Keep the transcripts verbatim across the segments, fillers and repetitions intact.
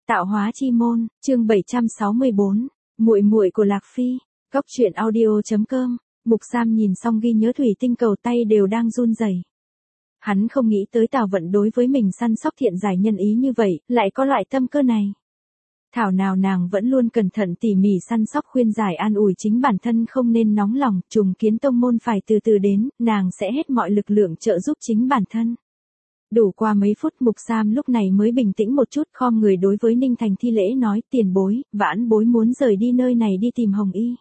Tạo hóa chi môn, chương bảy trăm sáu mươi bốn, muội muội của Lạc Phi, Cốc truyện audio chấm com. Mục Sam nhìn xong ghi nhớ thủy tinh cầu tay đều đang run rẩy. Hắn không nghĩ tới Tào Vận đối với mình săn sóc thiện giải nhân ý như vậy, lại có loại tâm cơ này. Thảo nào nàng vẫn luôn cẩn thận tỉ mỉ săn sóc khuyên giải an ủi chính bản thân không nên nóng lòng, trùng kiến tông môn phải từ từ đến, nàng sẽ hết mọi lực lượng trợ giúp chính bản thân. Đủ qua mấy phút Mục Sam lúc này mới bình tĩnh một chút, khom người đối với Ninh Thành thi lễ nói, tiền bối, vãn bối muốn rời đi nơi này đi tìm Hồng Y.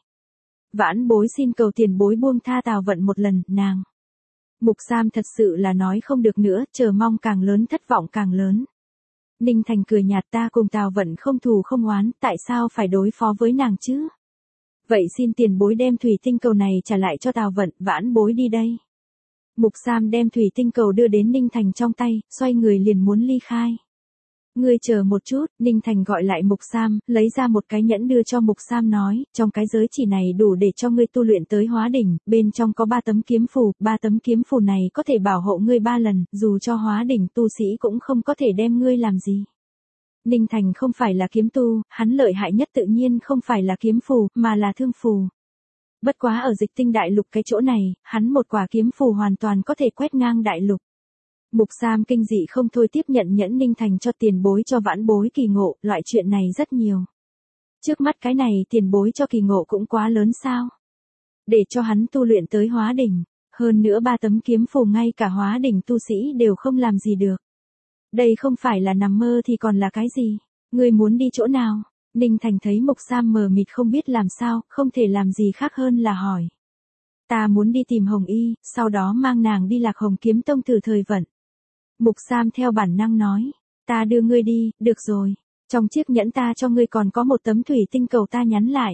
Vãn bối xin cầu tiền bối buông tha Tào Vận một lần, nàng. Mục Sam thật sự là nói không được nữa, chờ mong càng lớn thất vọng càng lớn. Ninh Thành cười nhạt, ta cùng Tào Vận không thù không oán, tại sao phải đối phó với nàng chứ? Vậy xin tiền bối đem thủy tinh cầu này trả lại cho Tào Vận, vãn bối đi đây. Mục Sam đem thủy tinh cầu đưa đến Ninh Thành trong tay, xoay người liền muốn ly khai. Ngươi chờ một chút, Ninh Thành gọi lại Mục Sam, lấy ra một cái nhẫn đưa cho Mục Sam nói, trong cái giới chỉ này đủ để cho ngươi tu luyện tới hóa đỉnh, bên trong có ba tấm kiếm phù, ba tấm kiếm phù này có thể bảo hộ ngươi ba lần, dù cho hóa đỉnh tu sĩ cũng không có thể đem ngươi làm gì. Ninh Thành không phải là kiếm tu, hắn lợi hại nhất tự nhiên không phải là kiếm phù, mà là thương phù. Bất quá ở Dịch Tinh đại lục cái chỗ này, hắn một quả kiếm phù hoàn toàn có thể quét ngang đại lục. Mục Sam kinh dị không thôi tiếp nhận nhẫn Ninh Thành cho tiền bối cho vãn bối kỳ ngộ, loại chuyện này rất nhiều. Trước mắt cái này tiền bối cho kỳ ngộ cũng quá lớn sao? Để cho hắn tu luyện tới hóa đỉnh, hơn nữa ba tấm kiếm phù ngay cả hóa đỉnh tu sĩ đều không làm gì được. Đây không phải là nằm mơ thì còn là cái gì? Ngươi muốn đi chỗ nào? Ninh Thành thấy Mục Sam mờ mịt không biết làm sao, không thể làm gì khác hơn là hỏi. Ta muốn đi tìm Hồng Y, sau đó mang nàng đi Lạc Hồng Kiếm Tông thử thời vận. Mục Sam theo bản năng nói, ta đưa ngươi đi, được rồi. Trong chiếc nhẫn ta cho ngươi còn có một tấm thủy tinh cầu ta nhắn lại.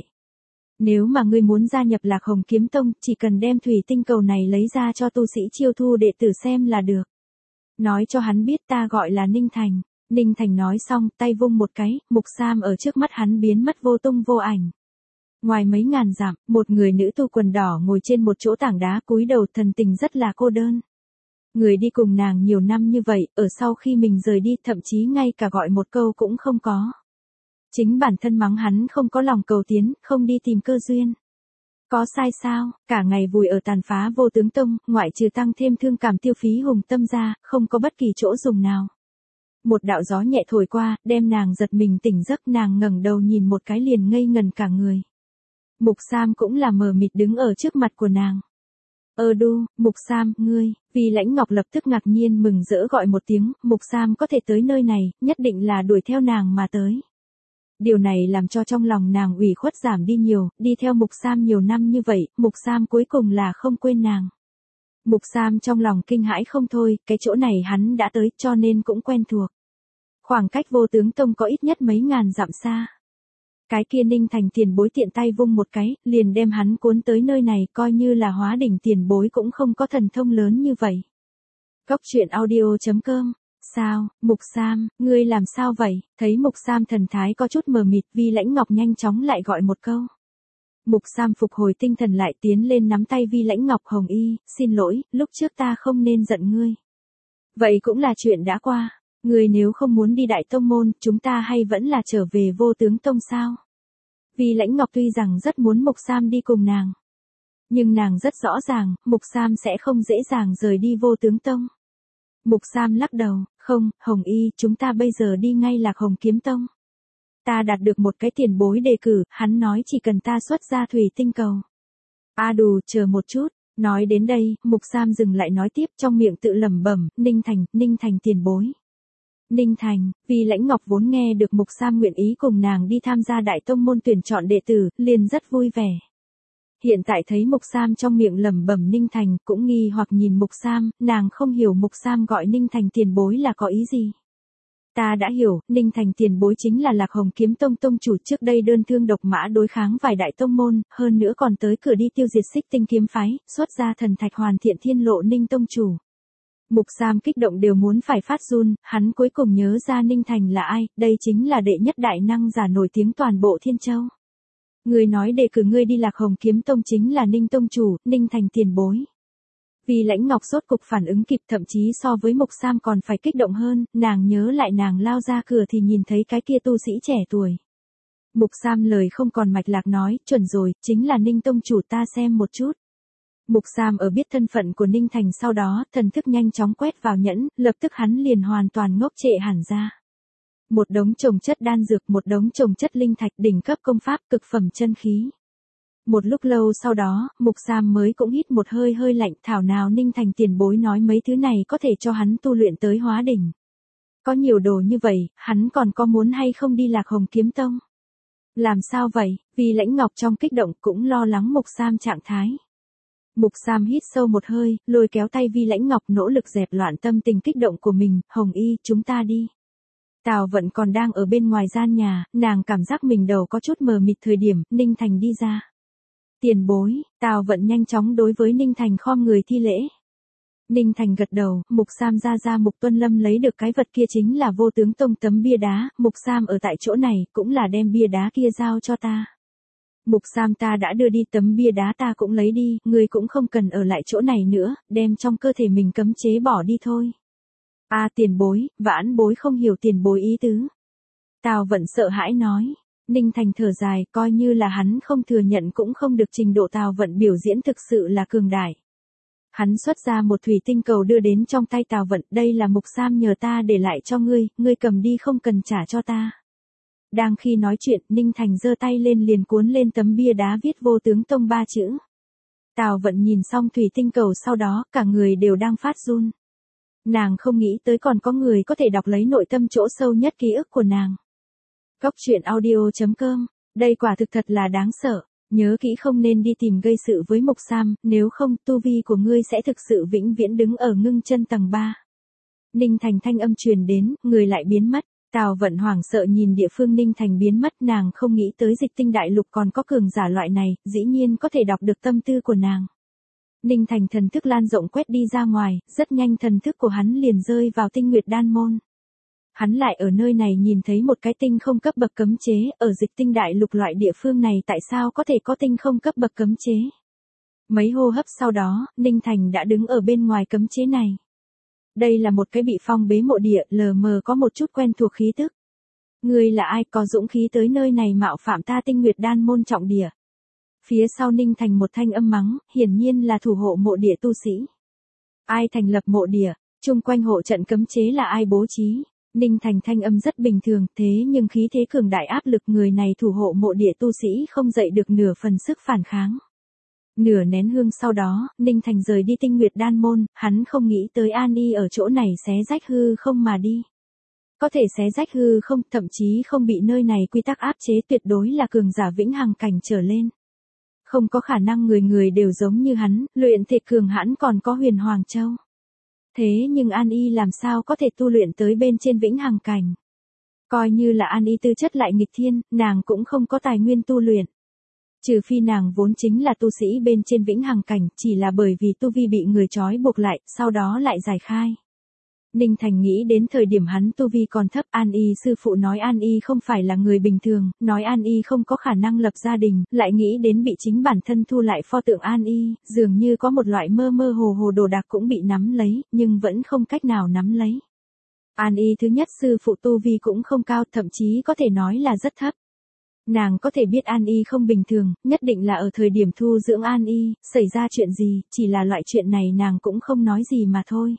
Nếu mà ngươi muốn gia nhập Lạc Hồng Kiếm Tông, chỉ cần đem thủy tinh cầu này lấy ra cho tu sĩ chiêu thu đệ tử xem là được. Nói cho hắn biết ta gọi là Ninh Thành. Ninh Thành nói xong, tay vung một cái, Mục Sam ở trước mắt hắn biến mất vô tung vô ảnh. Ngoài mấy ngàn dặm, một người nữ tu quần đỏ ngồi trên một chỗ tảng đá cúi đầu thần tình rất là cô đơn. Người đi cùng nàng nhiều năm như vậy, ở sau khi mình rời đi thậm chí ngay cả gọi một câu cũng không có. Chính bản thân mắng hắn không có lòng cầu tiến, không đi tìm cơ duyên. Có sai sao, cả ngày vùi ở tàn phá Vô Tướng Tông, ngoại trừ tăng thêm thương cảm tiêu phí hùng tâm ra, không có bất kỳ chỗ dùng nào. Một đạo gió nhẹ thổi qua, đem nàng giật mình tỉnh giấc, nàng ngẩng đầu nhìn một cái liền ngây ngần cả người. Mục Sam cũng là mờ mịt đứng ở trước mặt của nàng. Ơ đu, Mục Sam, ngươi, vì Lãnh Ngọc lập tức ngạc nhiên mừng rỡ gọi một tiếng, Mục Sam có thể tới nơi này, nhất định là đuổi theo nàng mà tới. Điều này làm cho trong lòng nàng ủy khuất giảm đi nhiều, đi theo Mục Sam nhiều năm như vậy, Mục Sam cuối cùng là không quên nàng. Mục Sam trong lòng kinh hãi không thôi, cái chỗ này hắn đã tới cho nên cũng quen thuộc. Khoảng cách Vô Tướng Tông có ít nhất mấy ngàn dặm xa. Cái kia Ninh Thành tiền bối tiện tay vung một cái, liền đem hắn cuốn tới nơi này, coi như là hóa đỉnh tiền bối cũng không có thần thông lớn như vậy. Cốc truyện audio chấm com. Sao, Mục Sam, ngươi làm sao vậy? Thấy Mục Sam thần thái có chút mờ mịt, Vi Lãnh Ngọc nhanh chóng lại gọi một câu. Mục Sam phục hồi tinh thần lại tiến lên nắm tay Vi Lãnh Ngọc, Hồng Y, xin lỗi, lúc trước ta không nên giận ngươi. Vậy cũng là chuyện đã qua. Ngươi nếu không muốn đi Đại Tông Môn, chúng ta hay vẫn là trở về Vô Tướng Tông sao? Vi Lãnh Ngọc tuy rằng rất muốn Mục Sam đi cùng nàng. Nhưng nàng rất rõ ràng, Mục Sam sẽ không dễ dàng rời đi Vô Tướng Tông. Mục Sam lắc đầu, không, Hồng Y, chúng ta bây giờ đi ngay Lạc Hồng Kiếm Tông. Ta đạt được một cái tiền bối đề cử, hắn nói chỉ cần ta xuất ra thủy tinh cầu. A đù, chờ một chút. Nói đến đây, Mục Sam dừng lại nói tiếp trong miệng tự lẩm bẩm, Ninh Thành, Ninh Thành tiền bối. Ninh Thành, vì Lãnh Ngọc vốn nghe được Mục Sam nguyện ý cùng nàng đi tham gia Đại Tông Môn tuyển chọn đệ tử, liền rất vui vẻ. Hiện tại thấy Mục Sam trong miệng lẩm bẩm Ninh Thành, cũng nghi hoặc nhìn Mục Sam, nàng không hiểu Mục Sam gọi Ninh Thành tiền bối là có ý gì. Ta đã hiểu, Ninh Thành tiền bối chính là Lạc Hồng Kiếm Tông tông chủ trước đây đơn thương độc mã đối kháng vài đại tông môn, hơn nữa còn tới cửa đi tiêu diệt Xích Tinh kiếm phái, xuất ra thần thạch hoàn thiện thiên lộ Ninh tông chủ. Mục Sam kích động đều muốn phải phát run, hắn cuối cùng nhớ ra Ninh Thành là ai, đây chính là đệ nhất đại năng giả nổi tiếng toàn bộ Thiên Châu. Người nói đề cử ngươi đi Lạc Hồng Kiếm Tông chính là Ninh tông chủ, Ninh Thành tiền bối. Vì Lãnh Ngọc rốt cục phản ứng kịp, thậm chí so với Mục Sam còn phải kích động hơn, nàng nhớ lại nàng lao ra cửa thì nhìn thấy cái kia tu sĩ trẻ tuổi. Mục Sam lời không còn mạch lạc nói, chuẩn rồi, chính là Ninh tông chủ, ta xem một chút. Mục Sam ở biết thân phận của Ninh Thành sau đó, thần thức nhanh chóng quét vào nhẫn, lập tức hắn liền hoàn toàn ngốc trệ hẳn ra. Một đống trồng chất đan dược, một đống trồng chất linh thạch, đỉnh cấp công pháp, cực phẩm chân khí. Một lúc lâu sau đó, Mục Sam mới cũng hít một hơi hơi lạnh, thảo nào Ninh Thành tiền bối nói mấy thứ này có thể cho hắn tu luyện tới hóa đỉnh. Có nhiều đồ như vậy, hắn còn có muốn hay không đi Lạc Hồng Kiếm Tông? Làm sao vậy? Vì Lãnh Ngọc trong kích động cũng lo lắng Mục Sam trạng thái. Mục Sam hít sâu một hơi, lôi kéo tay Vi Lãnh Ngọc nỗ lực dẹp loạn tâm tình kích động của mình, Hồng Y, chúng ta đi. Tào Vận còn đang ở bên ngoài gian nhà, nàng cảm giác mình đầu có chút mờ mịt thời điểm, Ninh Thành đi ra. Tiền bối, Tào Vận nhanh chóng đối với Ninh Thành khom người thi lễ. Ninh Thành gật đầu, Mục Sam ra ra Mục Tuân Lâm lấy được cái vật kia chính là Vô Tướng Tông tấm bia đá, Mục Sam ở tại chỗ này cũng là đem bia đá kia giao cho ta. Mục Sam, ta đã đưa đi tấm bia đá ta cũng lấy đi, ngươi cũng không cần ở lại chỗ này nữa, đem trong cơ thể mình cấm chế bỏ đi thôi. A à, tiền bối, vãn bối không hiểu tiền bối ý tứ. Tào Vận sợ hãi nói. Ninh Thành thở dài, coi như là hắn không thừa nhận cũng không được, trình độ Tào Vận biểu diễn thực sự là cường đại. Hắn xuất ra một thủy tinh cầu đưa đến trong tay Tào Vận, đây là Mục Sam nhờ ta để lại cho ngươi, ngươi cầm đi không cần trả cho ta. Đang khi nói chuyện, Ninh Thành giơ tay lên liền cuốn lên tấm bia đá viết Vô Tướng Tông ba chữ. Tào Vận nhìn xong thủy tinh cầu sau đó, cả người đều đang phát run. Nàng không nghĩ tới còn có người có thể đọc lấy nội tâm chỗ sâu nhất ký ức của nàng. Góc truyện audio chấm com, đây quả thực thật là đáng sợ, nhớ kỹ không nên đi tìm gây sự với Mục Sam, nếu không tu vi của ngươi sẽ thực sự vĩnh viễn đứng ở ngưng chân tầng ba. Ninh Thành thanh âm truyền đến, người lại biến mất. Tào Vận hoảng sợ nhìn địa phương Ninh Thành biến mất, nàng không nghĩ tới Dịch Tinh Đại Lục còn có cường giả loại này, dĩ nhiên có thể đọc được tâm tư của nàng. Ninh Thành thần thức lan rộng quét đi ra ngoài, rất nhanh thần thức của hắn liền rơi vào Tinh Nguyệt Đan Môn. Hắn lại ở nơi này nhìn thấy một cái tinh không cấp bậc cấm chế, ở Dịch Tinh Đại Lục loại địa phương này tại sao có thể có tinh không cấp bậc cấm chế. Mấy hô hấp sau đó, Ninh Thành đã đứng ở bên ngoài cấm chế này. Đây là một cái bị phong bế mộ địa, lờ mờ có một chút quen thuộc khí tức. Ngươi là ai có dũng khí tới nơi này mạo phạm ta Tinh Nguyệt Đan Môn trọng địa? Phía sau Ninh Thành một thanh âm mắng, hiển nhiên là thủ hộ mộ địa tu sĩ. Ai thành lập mộ địa, chung quanh hộ trận cấm chế là ai bố trí? Ninh Thành thanh âm rất bình thường, thế nhưng khí thế cường đại áp lực người này thủ hộ mộ địa tu sĩ không dậy được nửa phần sức phản kháng. Nửa nén hương sau đó, Ninh Thành rời đi Tinh Nguyệt Đan Môn, hắn không nghĩ tới An Y ở chỗ này xé rách hư không mà đi. Có thể xé rách hư không, thậm chí không bị nơi này quy tắc áp chế, tuyệt đối là cường giả vĩnh hằng cảnh trở lên. Không có khả năng người người đều giống như hắn, luyện thể cường hãn còn có Huyền Hoàng Châu. Thế nhưng An Y làm sao có thể tu luyện tới bên trên vĩnh hằng cảnh? Coi như là An Y tư chất lại nghịch thiên, nàng cũng không có tài nguyên tu luyện. Trừ phi nàng vốn chính là tu sĩ bên trên vĩnh hằng cảnh, chỉ là bởi vì tu vi bị người trói buộc lại, sau đó lại giải khai. Ninh Thành nghĩ đến thời điểm hắn tu vi còn thấp, An Y sư phụ nói An Y không phải là người bình thường, nói An Y không có khả năng lập gia đình, lại nghĩ đến bị chính bản thân thu lại pho tượng An Y, dường như có một loại mơ mơ hồ hồ đồ đạc cũng bị nắm lấy, nhưng vẫn không cách nào nắm lấy. An Y thứ nhất sư phụ tu vi cũng không cao, thậm chí có thể nói là rất thấp. Nàng có thể biết An Y không bình thường, nhất định là ở thời điểm thu dưỡng An Y, xảy ra chuyện gì, chỉ là loại chuyện này nàng cũng không nói gì mà thôi.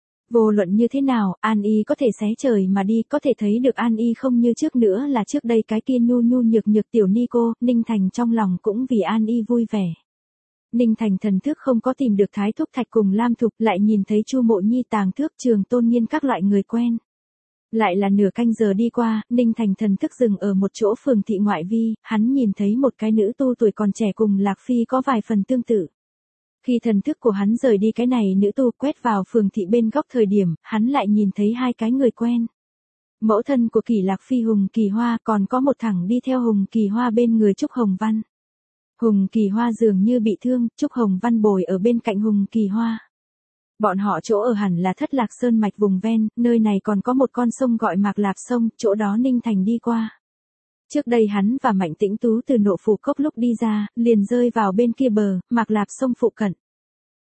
Vô luận như thế nào, An Y có thể xé trời mà đi, có thể thấy được An Y không như trước nữa là trước đây cái kia nhu nhu nhược nhược tiểu ni cô, Ninh Thành trong lòng cũng vì An Y vui vẻ. Ninh Thành thần thức không có tìm được Thái Thúc Thạch cùng Lam Thục, lại nhìn thấy Chu Mộ Nhi, Tàng Thước, Trường Tôn Nghiên các loại người quen. Lại là nửa canh giờ đi qua, Ninh Thành thần thức dừng ở một chỗ phường thị ngoại vi, hắn nhìn thấy một cái nữ tu tuổi còn trẻ cùng Lạc Phi có vài phần tương tự. Khi thần thức của hắn rời đi cái này nữ tu quét vào phường thị bên góc thời điểm, hắn lại nhìn thấy hai cái người quen. Mẫu thân của Kỷ Lạc Phi Hùng Kỳ Hoa, còn có một thằng đi theo Hùng Kỳ Hoa bên người Trúc Hồng Văn. Hùng Kỳ Hoa dường như bị thương, Trúc Hồng Văn bồi ở bên cạnh Hùng Kỳ Hoa. Bọn họ chỗ ở hẳn là Thất Lạc Sơn mạch vùng ven, nơi này còn có một con sông gọi Mạc Lạp Sông, chỗ đó Ninh Thành đi qua. Trước đây hắn và Mạnh Tĩnh Tú từ Nộ Phủ Cốc lúc đi ra, liền rơi vào bên kia bờ, Mạc Lạp Sông phụ cận.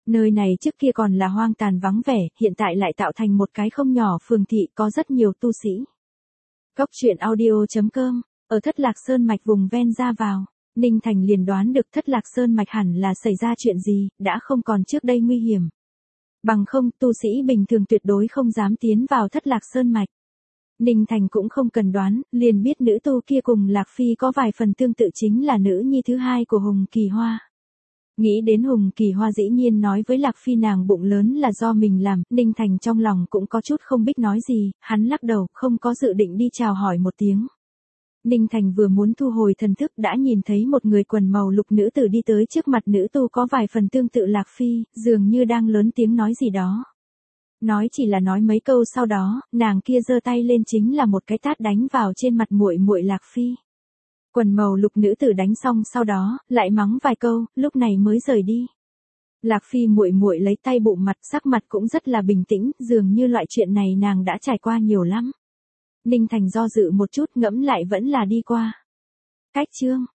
Nơi này trước kia còn là hoang tàn vắng vẻ, hiện tại lại tạo thành một cái không nhỏ phường thị có rất nhiều tu sĩ. Góc truyện audio chấm com, ở Thất Lạc Sơn Mạch vùng ven ra vào, Ninh Thành liền đoán được Thất Lạc Sơn Mạch hẳn là xảy ra chuyện gì, đã không còn trước đây nguy hiểm. Bằng không, tu sĩ bình thường tuyệt đối không dám tiến vào Thất Lạc Sơn Mạch. Ninh Thành cũng không cần đoán, liền biết nữ tu kia cùng Lạc Phi có vài phần tương tự chính là nữ nhi thứ hai của Hùng Kỳ Hoa. Nghĩ đến Hùng Kỳ Hoa dĩ nhiên nói với Lạc Phi nàng bụng lớn là do mình làm, Ninh Thành trong lòng cũng có chút không biết nói gì, hắn lắc đầu, không có dự định đi chào hỏi một tiếng. Ninh Thành vừa muốn thu hồi thần thức đã nhìn thấy một người quần màu lục nữ tử đi tới trước mặt nữ tu có vài phần tương tự Lạc Phi, dường như đang lớn tiếng nói gì đó. Nói chỉ là nói mấy câu sau đó, nàng kia giơ tay lên chính là một cái tát đánh vào trên mặt muội muội Lạc Phi. Quần màu lục nữ tử đánh xong sau đó, lại mắng vài câu, lúc này mới rời đi. Lạc Phi muội muội lấy tay bụng mặt, sắc mặt cũng rất là bình tĩnh, dường như loại chuyện này nàng đã trải qua nhiều lắm. Ninh Thành do dự một chút ngẫm lại vẫn là đi qua. Cách chương